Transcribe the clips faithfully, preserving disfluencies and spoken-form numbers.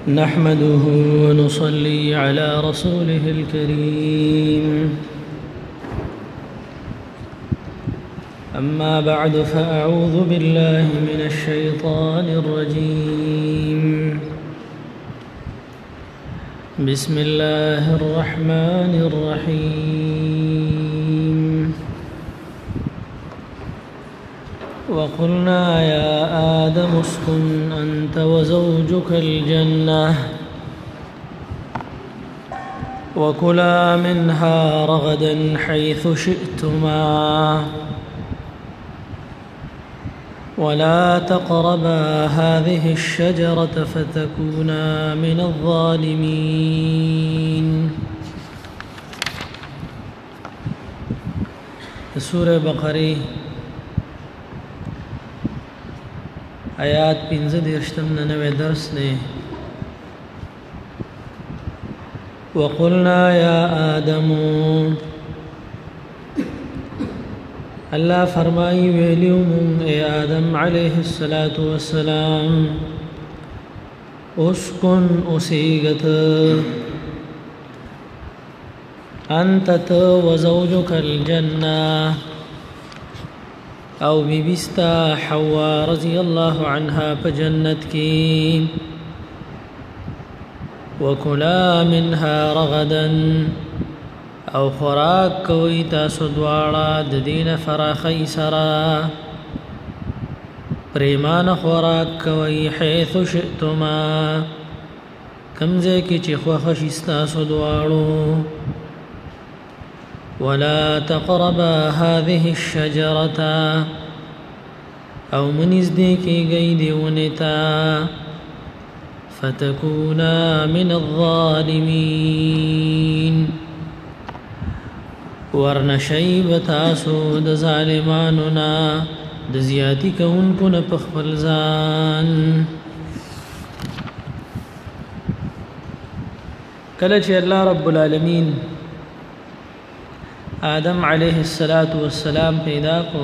نحمده ونصلي على رسوله الكريم. أما بعد فأعوذ بالله من الشيطان الرجيم. بسم الله الرحمن الرحيم. وقلنا يا آدم اسكن أنت وزوجك الجنة وكلا منها رغدا حيث شئتما ولا تقربا هذه الشجرة فتكونا من الظالمين. سورة بقرة آیات پنځه دېرشتم نوے درس نے. وقلنا یا آدم، اللہ فرمائی ویلیوم اے آدم علیہ الصلاة والسلام، اسکن اسیگت، انتت وزوجک الجنہ، او بی بستا حوا رضی اللہ عنہا پا جنت کی، وکلا منها رغدا، او خوراک کوئی تاسو دوارا ددین فراخی سرا، پریمان خوراک کوئی حیث شئتما، کمزے کی چی خوخشستاسو دوارو، ولا تقربا هذه الشجرة، او منزدیکی گئی دیونتا، فتكونا من الظالمين، ورنشیب تاسو د ظالماننا د زیاتی کونکو نه پخپل ځان. کله چې الله رب العالمین آدم علیہ الصلاة والسلام پیدا کو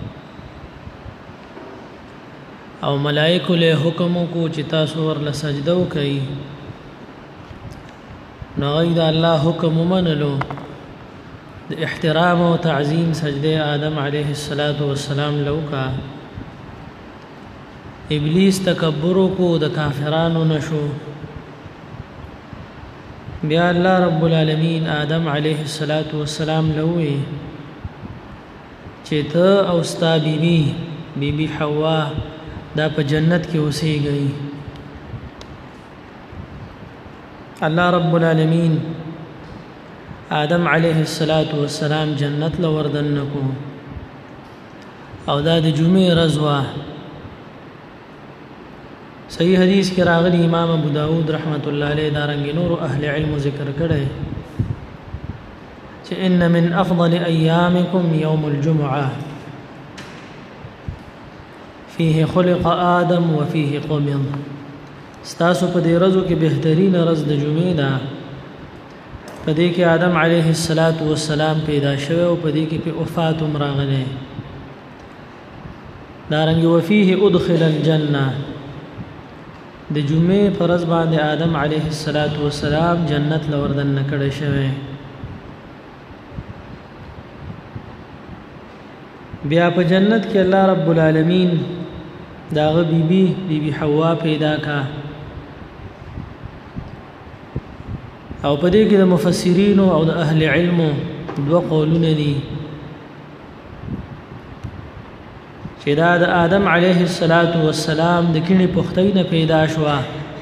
او ملائکو لے حکمو کو چتا سور لسجدو کئی، نغید اللہ حکم منلو د احترام و تعظیم سجدے آدم علیہ الصلاة والسلام لو کا. ابلیس تکبرو کو د کافرانو نشو. بیا اللہ رب العالمین آدم علیہ الصلاة والسلام لوی چه تا اوستا بی بی بی بی حوا دا پا جنت کی اسی گئی. اللہ رب العالمین آدم علیہ الصلاة والسلام جنت لوردن نکو او دا د جمعه رضوا. صحیح حدیث کی راغلی امام ابو داود رحمت اللہ علیہ دارنگی نور اہل علم ذکر کرے کہ ان من افضل ایامکم یوم الجمعہ فیہ خلق آدم وفیہ قبض. ستاسو پا دی رزو کی بہترین رز د جمعہ دا، پا دی کی آدم علیہ السلام پیدا شوے و پا دی کی پی وفات مراغلے. دارنگی وفیہ ادخل الجنہ، د جمعه فرض باندې آدم علیه السلام جنت لوردن نکړی شوی. بیا په جنت کې الله رب العالمین داغه بیبي بیبي حوا پیدا کا او په دې کې د مفسرین او د اهل علم دوه قولونه دي چې دا د آدم علیه السلام د کینی پختۍ نه پیدا شوا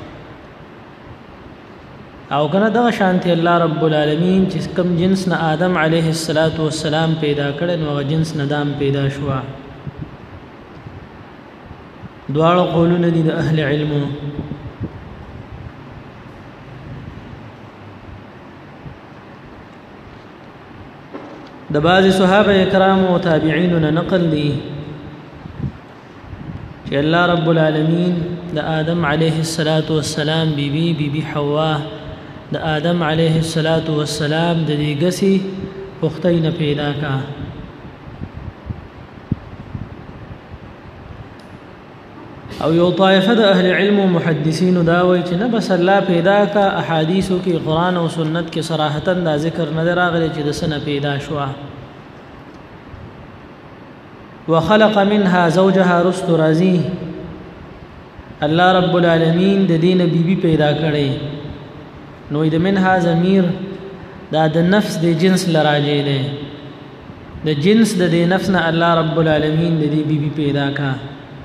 او کنه دغه شانتی الله رب العالمین چې کم جنس نه آدم علیه السلام پیدا کړي نو هغه جنس نه دام پیدا شوا. دواړه قولونه دي د اهل علم. د بعض صحابه کرام او تابعین نه نقل دي کہ اللہ رب العالمین دا آدم علیہ السلام بی بی بی بی حوا دا آدم علیہ السلام دا دیگسی پختین پیدا کا. او یو طائفه د اهل علم او محدثین دا وایي چې نه بس الله پیدا کا احادیثو کې قران او سنت کې صراحتا دا ذکر نه راغلی چې د سنه پیدا شو. وخلق منها زوجها رست رازی الله رب العالمین د دین بیبي پیدا کړي نو د منها ضمیر دا د نفس د جنس لراجي دی د جنس د دې نفس نه الله رب العالمین د دې بیبي پیدا کا.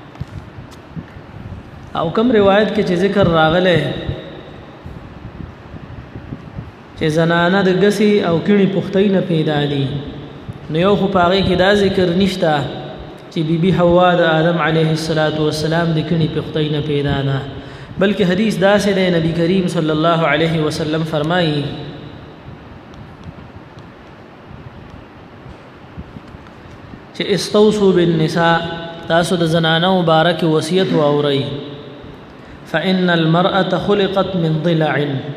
او کوم روایت کې چې ذکر راغله چې زنانه د غسي او کڼي پختۍ نه پیدا دي نو یو خو پاره کې دا ذکر نشته چې بیبي حوا د آدم علیه السلام د کڼي پختۍ نه پیدا ده بلکې حدیث داسې دی نبی کریم صلی الله علیه وسلم فرمایي چې استوصوا بالنساء تاسو د زنانه مبارک وصیت واورئ فإن المرأة خلقت من ضلع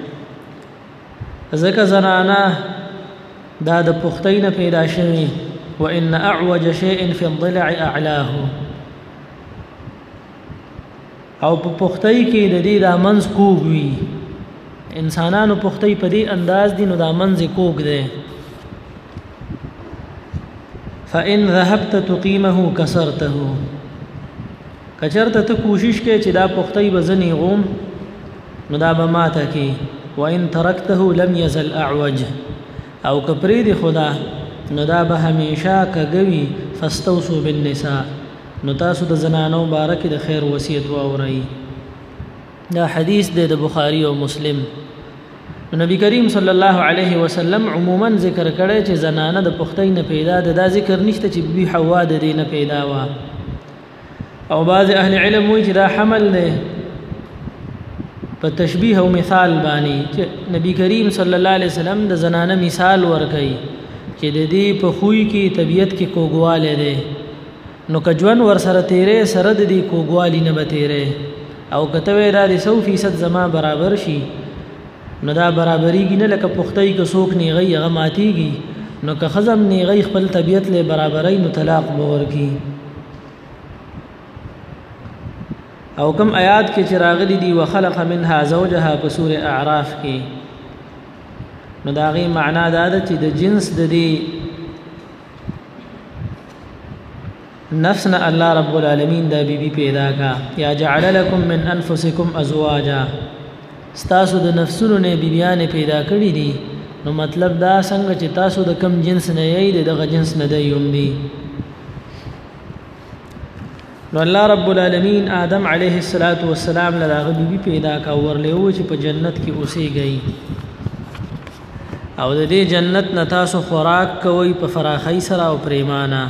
ذکر زنانا دا د پختین پیدا شوی وإن أعوج شيء في الضلع أعلاه او په پختۍ کې د دې د منځ کوګ وي انسانانو پختۍ په دې انداز دي نو د منځ کوګ دی فإن ذهبت تقيمه كسرته کچرته ته کوشش کې چې دا پختۍ بزنی غوم نو دا به ماته کې وإن تركته لم يزل أعوج او کپری دی خدا نو دا به همیشه کګوي فاستوصوا بالنساء نو تاسو د زنانو مبارک د خیر وصیت واورئ. دا حدیث دی د بخاری او مسلم. نبی کریم صلی الله علیه وسلم عموما ذکر کړی چې زنانه د پختۍ نه پیدا ده دا ذکر نشته چې بی حوا د دې نه پیدا وا. او بعض اهل علم وایي چې دا حمل دی په تشبیه او مثال باندې چې نبی کریم صلی الله علیه وسلم د زنانه مثال ورکړي چې د دې په خوې کې طبیعت کې کوګواله ده نو کجوان ور سره تیرې سره د دې کوګوالی نه به تیرې او کته وې را دي سو فیصد زما برابر شي نو دا برابرېږي نه لکه پختۍ که څوک نیغي هغه ماتېږي نو که خزم نیغي خپل طبیعت له برابرۍ نو طلاق به ورکي. او کم آیات کې چې راغلي دي وخلق منها زوجها په سورې اعراف کې نو دا غي معنا دا ده چې د جنس د دې نفسنا الله رب العالمین دا بیبي پیدا کا یا جعل لكم من انفسكم ازواجا ستاسو د نفسونو نه بیبيان پیدا کړی دي نو مطلب دا څنګه چې تاسو د کم جنس نه یې دغه جنس نه دی یم دي. نو الله رب العالمین آدم علیه السلام لداغه بیبي پیدا کا ورله و چې په جنت کې اوسېږي او د دې جنت نه تاسو خوراک کوي په فراخی سره او پریمانه.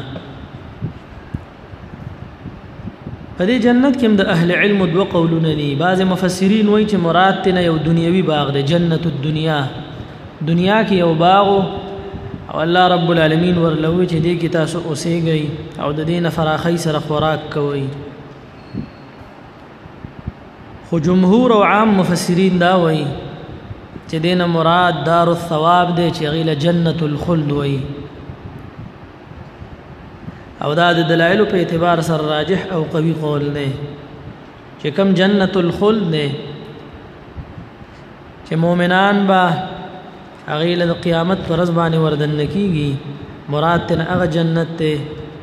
په دې جنت کې د اهل علم دو قولونه دي. بعض مفسرین وایي چې مراد تنه یو دنیوي باغ دی جنت الدنیا دنیا کې یو باغ او الله رب العالمین ورلوي چې دې کې تاسو اوسېږئ او د دې نه فراخی سره خوراک کوي. خو جمهور او عام مفسرین دا وایي چې دې نه مراد دار الثواب دی چې غیله جنت الخلد وایي او دا د دلایل په اعتبار سره راجح او قوي قول دی چې کم جنت الخلد دی چې مؤمنان با غیله د قیامت پر ورځ باندې وردن کیږي مراد تن هغه جنت ته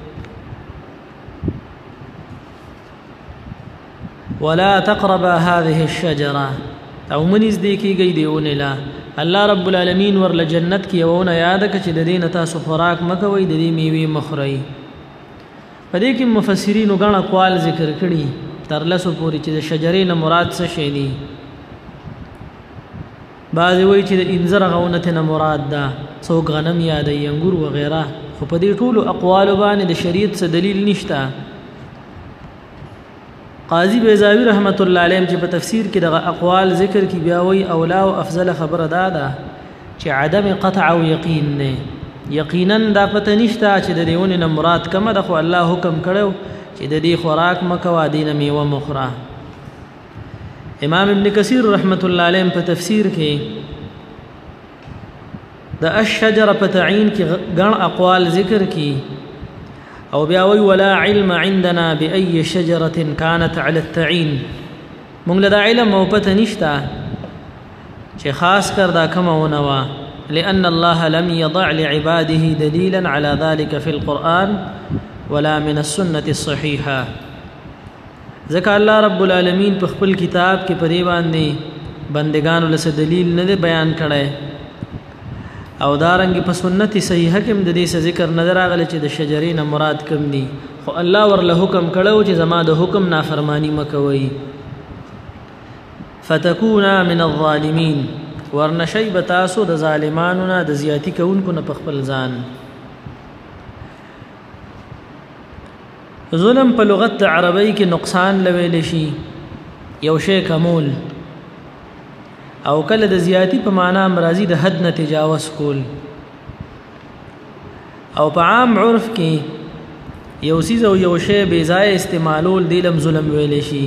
ولا تقرب هذه الشجره او منځ دی کیږي دیونه لا الله رب العالمین ورله جنت کې ونه یاد کړي چې د دې نه تاسو خوراک مکوئ د دې میوه مخري. په دې کې مفسرین غاڼه قوال ذکر کړي تر لاسو پوری چې د شجرې نه مراد څه شي دي. بعض وایي چې د انځر غونه نه مراد ده څوک غنم یا د انګور و غیره خو په دې ټولو اقوال باندې د شریعت څخه دلیل نشته. قاضی بیضاوی رحمت الله علیه چې په تفسیر کې دغه اقوال ذکر کی بیا وی اولا او افضل خبره ده ده چې عدم قطع او یقین نه یقینا دا پته نشته چې د دیونه نه مراد کومه ده خو الله حکم کړو چې د دې خوراک مکوا دینه میوه مخره. امام ابن کثیر رحمت الله علیه په تفسیر کې د الشجره په تعین کې غن اقوال ذکر کی او بیا وی ولا علم عندنا بأي شجرة كانت على التعين مونږ له علم او پته نشتا چې خاص کر دا کومه ونوا لأن الله لم يضع لعباده دليلا على ذلك في القرآن ولا من السنة الصحيحة ځکه الله رب العالمین په خپل کتاب کې په دې باندې بندگانو له دلیل نه بیان کړي او دارنګ په سنت صحیحه کې د دې ذکر نظر راغلی چې د شجرین مراد کم دي خو الله ورله حکم کړو چې زما د حکم نافرمانی مکوئ فتكونا من الظالمين ورنشي بتاسو د ظالمانو نه د زیاتی کوونکو نه په خپل ځان ظلم په لغت عربی کې نقصان لویل شي یو شی کمول او کله د زیاتی په معنا مرضی د حد نه تجاوز کول او په عام عرف کې یو سیز او یو شی بے ځای استعمالول دیلم ظلم ویل شي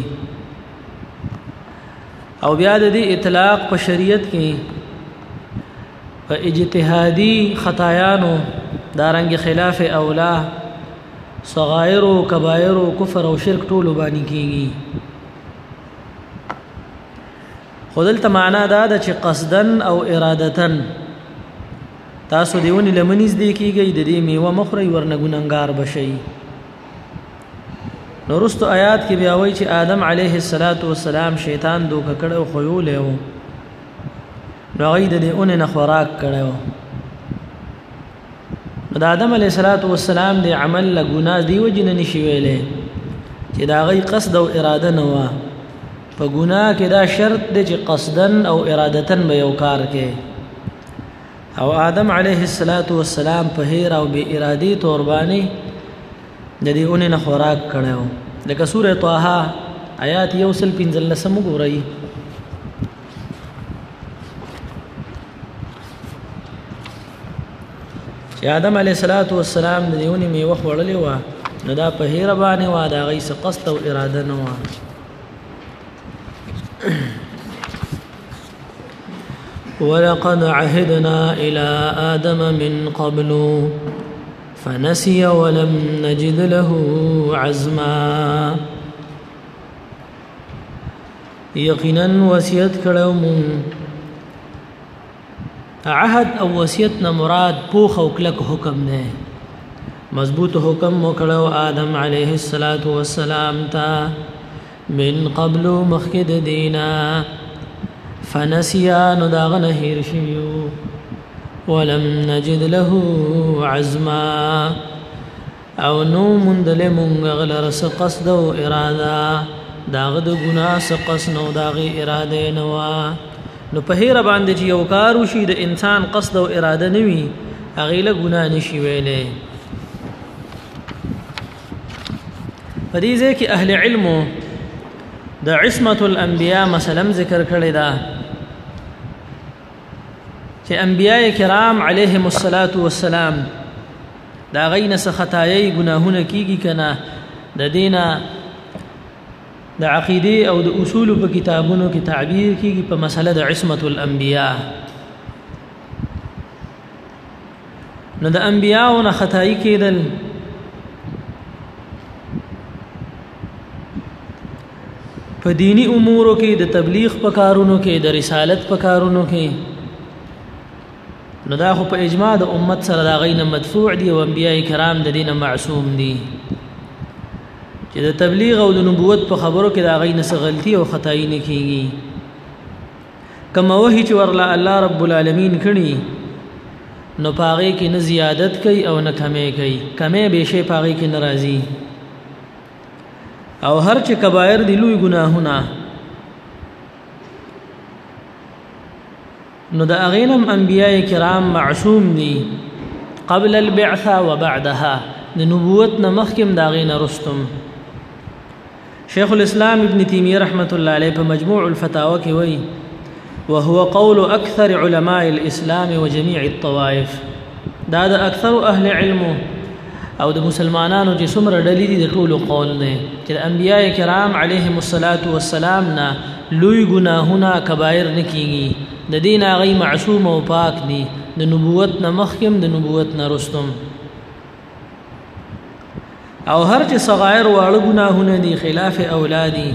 او بیا د دې اطلاق په شریعت کې په اجتهادي خطایانو دارنګ خلاف اولا صغائر او کبائر او کفر او شرک ټول باندې کیږي خودل معنا دا د چې قصدن او ارادتن تاسو دیونی لمنیز دی کیږي د دې میوه مخری ورنه ګننګار بشي نورستو آیات کې بیا وایي چې آدم علیه السلام شیطان دوکه کړو خو یو له نو غي د دې اون نه خوراک کړو د آدم علیه السلام د عمل له ګناه دی وجن نشي ویلې چې دا غي قصد او اراده نه و په ګناه کې دا شرط دی چې قصدن او ارادتن به یو کار کې او آدم علیه السلام په هیر او به ارادي تور باندې د دې اون نه خوراک کړو لکه سوره طه آیات یوسل پنځل لسم ګورئ چې آدم علیه السلام د دیونی میوه خوړلې و نو دا په هیر باندې و دا غي څه قصد او اراده نه و ولقد عهدنا الى ادم من قبل فنسي ولم نجد له عزما یقینا وصیت کړو مون عهد او وصیت نه مراد پوخ او کلک حکم نه مضبوط حکم وکړو آدم علیه السلام ته من قبل مخکد دینا فنسیا نو داغه هیر شیو ولم نجد له عزما او نو مندل مونږ غلر قصد او اراده داغه د ګناه سقص نو داغه اراده نو نو په هیر باندې چې یو کار وشي د انسان قصد او اراده نوي هغه له ګناه نشي ویلې په دې ځکه اهل علم د عصمت الانبیاء مثلا ذکر کړی دا چې انبیاء کرام علیهم الصلاۃ والسلام دا غینه څخه خطایي ګناهونه کیږي کنه د دینه د عقیده او د اصول په کتابونو کې تعبیر کیږي په مسله د عصمت الانبیاء نو د انبیاء نه خطای کېدل په دینی امورو کې د تبلیغ په کارونو کې د رسالت په کارونو کې نو دا خو په اجماع د امت سره دا غینه مدفوع دي او انبیاء کرام د دینه معصوم دي چې د تبلیغ او د نبوت په خبرو کې دا غینه څه غلطي او خطای نه کیږي کما وحی چې ورلا الله رب العالمین کړي نو پاغي کې نه زیادت کوي او نه کمې کوي کمې به شي پاغي کې ناراضي او هر چې کبایر دی لوی گناهونه نو د اغینم انبیاء کرام معصوم دي قبل البعثه وبعدها د نبوت نه مخکم دا غینه رستم شیخ الاسلام ابن تیمیه رحمت الله علیه په مجموع الفتاوی کې وایي وهو قول اكثر علماء الاسلام وجميع الطوائف دا د اکثر اهل علم او د مسلمانانو چې څومره ډلې دي د ټولو قول نه چې انبیاء کرام علیهم الصلاۃ والسلام نه لوی گناهونه کبایر نه کیږي د دین هغه معصوم او پاک دي د نبوت نه مخکم د نبوت نه رستم او هر چې صغائر واړه ګناهونه دي خلاف اولادي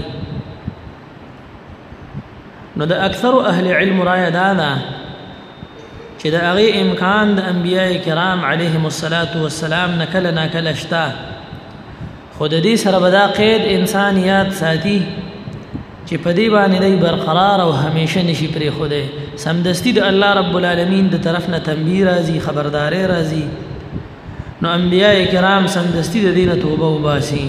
نو د اکثر اهل علم رائے دا ده چې د هغه امکان د انبیاء کرام علیهم الصلاۃ والسلام نکل نکل شتا خود دې سره بدا قید انسانیات ساتي چې په دې باندې دی برقرار او همیشه نشي پرې خوده سمدستی د الله رب العالمین د طرف نه تنبیه راځي خبرداري راځي نو انبیاء کرام سمدستی د دینه توبه وباسي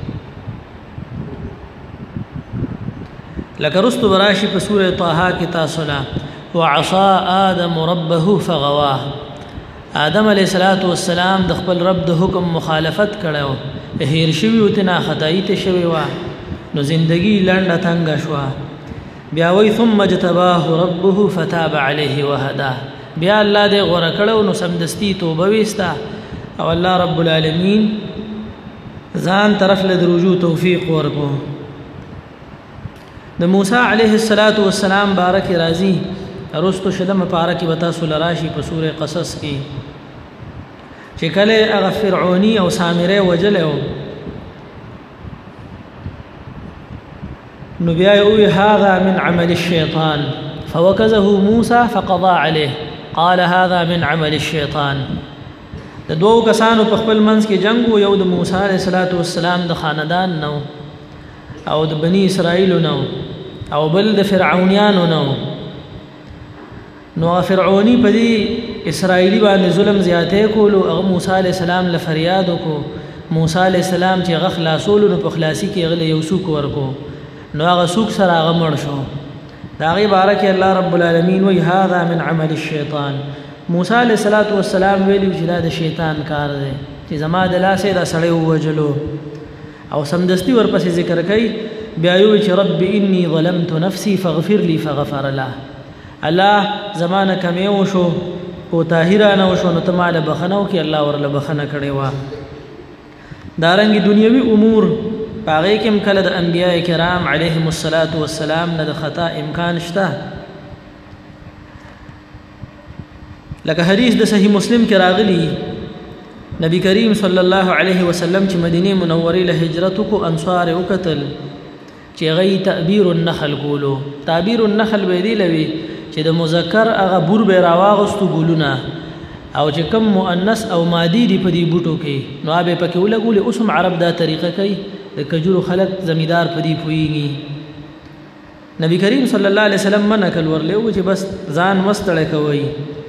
لکه رستو براشي په سوره طه کې تاسو لا وعصى آدم ربه فغوا آدم علیہ الصلوۃ والسلام د خپل رب د حکم مخالفت کړو هیر شوی او تنا خدای ته شوی وا نو زندگی لنډه تنگ شو بیا وی ثم جتباه ربه فتاب عليه وهدا بیا الله دې غوړه کړو نو سمدستی توبه وستا او الله رب العالمین ځان طرف له رجوع توفیق ورکو د موسی علیه السلام بارک راضی ارستو شدم پارکی بتا سول راشی په سوره قصص کې چې کله هغه فرعونی او سامره وجلو نو بیا یو هذا من عمل الشیطان فوكزه موسى فقضى عليه قال هذا من عمل الشیطان د دوو کسانو په خپل منځ کې جنگ یو د موسی علیه السلام د خاندان نو او د بنی اسرائیل نو او بل د فرعونیانو نو نو فرعونی په دې اسرائیلی باندې ظلم زیاته کولو او موسی علیہ السلام له فریاد کو موسی علیہ السلام چې غ خلاصول نو په خلاصي کې غل یو سوق ورکو نو هغه سوق سره هغه مړ شو دا غي بارک الله رب العالمین وی هذا من عمل الشیطان موسی علیہ السلام ویلی چې دا د شیطان کار دی چې زما د لاسه دا سړی وجلو او سمدستی ورپسې ذکر کوي بیا یو چې رب انی ظلمت نفسي فاغفر لي فغفر له الله زمانه کمی وشو او طاهرانه وشو نو تماله بخنو کې الله ورله بخنه کړي وا دارنګ دنیوي امور پاغه کې کله د انبیاء کرام علیهم الصلاۃ والسلام نه د خطا امکان شته لکه حدیث د صحیح مسلم کې راغلی نبی کریم صلی الله علیه وسلم چې مدینه منوره له هجرت کو انصار او قتل چې غي تعبیر النخل کولو تعبیر النخل به دی لوي چې د مذکر هغه بور به راواغستو ګولونه او چې کم مؤنث او مادی دی په دې بوټو کې نو به پکې ولګول اوسم عرب دا طریقه کوي د کجورو خلق زمیدار په دې پويږي نبی کریم صلی الله علیه وسلم منکل ورله او چې بس ځان مستړی کوي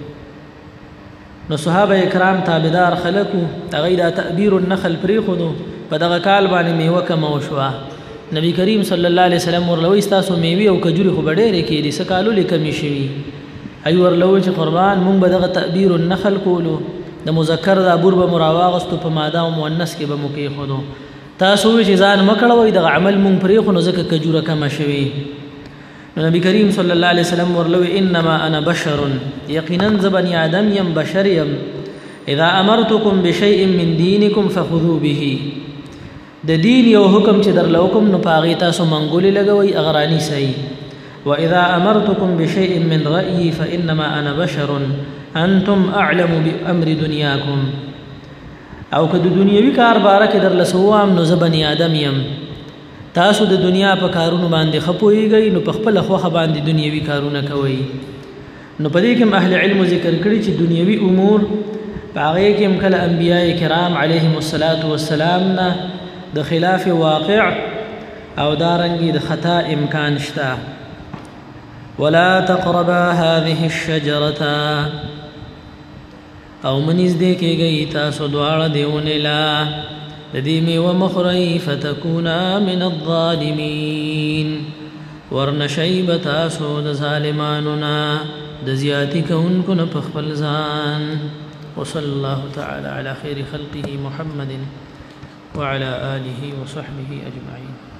نو صحابه کرام تابعدار خلقو تغیدا تعبیر النخل پری خودو په دغه کال باندې میوه کم وشوا نبی کریم صلی الله علیه وسلم ورلوي تاسو میوه او کجوري خو ډېرې کې دي سکالو لیکم شي ای ورلوي چې قربان مونږ به دغه تعبیر النخل کولو د مذکر د ابور به مراواغستو په ماده او مؤنث کې به مو کې خودو تاسو چې ځان مکړوي د عمل مونږ پرې خو نو ځکه کجوره کم شوي نبی کریم صلی الله علیه وسلم ورلوي انما انا بشر یقینا زبنی آدم یم بشر یم اذا امرتكم بشيء من دينكم فخذوا به د دین یو حکم چې در لوکم نو پاغي تاسو منګولې لګوي اغرانی سي واذا امرتكم بشيء من رايي فانما انا بشر انتم اعلم بامر دنياكم او که د دنیوي کار بارکه در لسوام نو زبنی آدم یم تاسو د دنیا په کارونو باندې خپويږئ نو په خپل خوخه باندې دنیوي کارونه کوي نو په دې کې اهل علم ذکر کړي چې دنیوي امور پاغه کې کله انبیاء کرام علیهم الصلاۃ والسلام نه د خلاف واقع او دارنګي د خطا امکان شته ولا تقربا هذه الشجره او منځ دې کېږي تاسو دواړه دیونه لا د دې میوه مخری فتكونا من الظالمين ورنشیب تاسو د ظالمانو نه د زیاتی کوونکو نه په خپل ځان وصلى الله تعالى على خير خلقه محمد وعلى آله وصحبه أجمعين.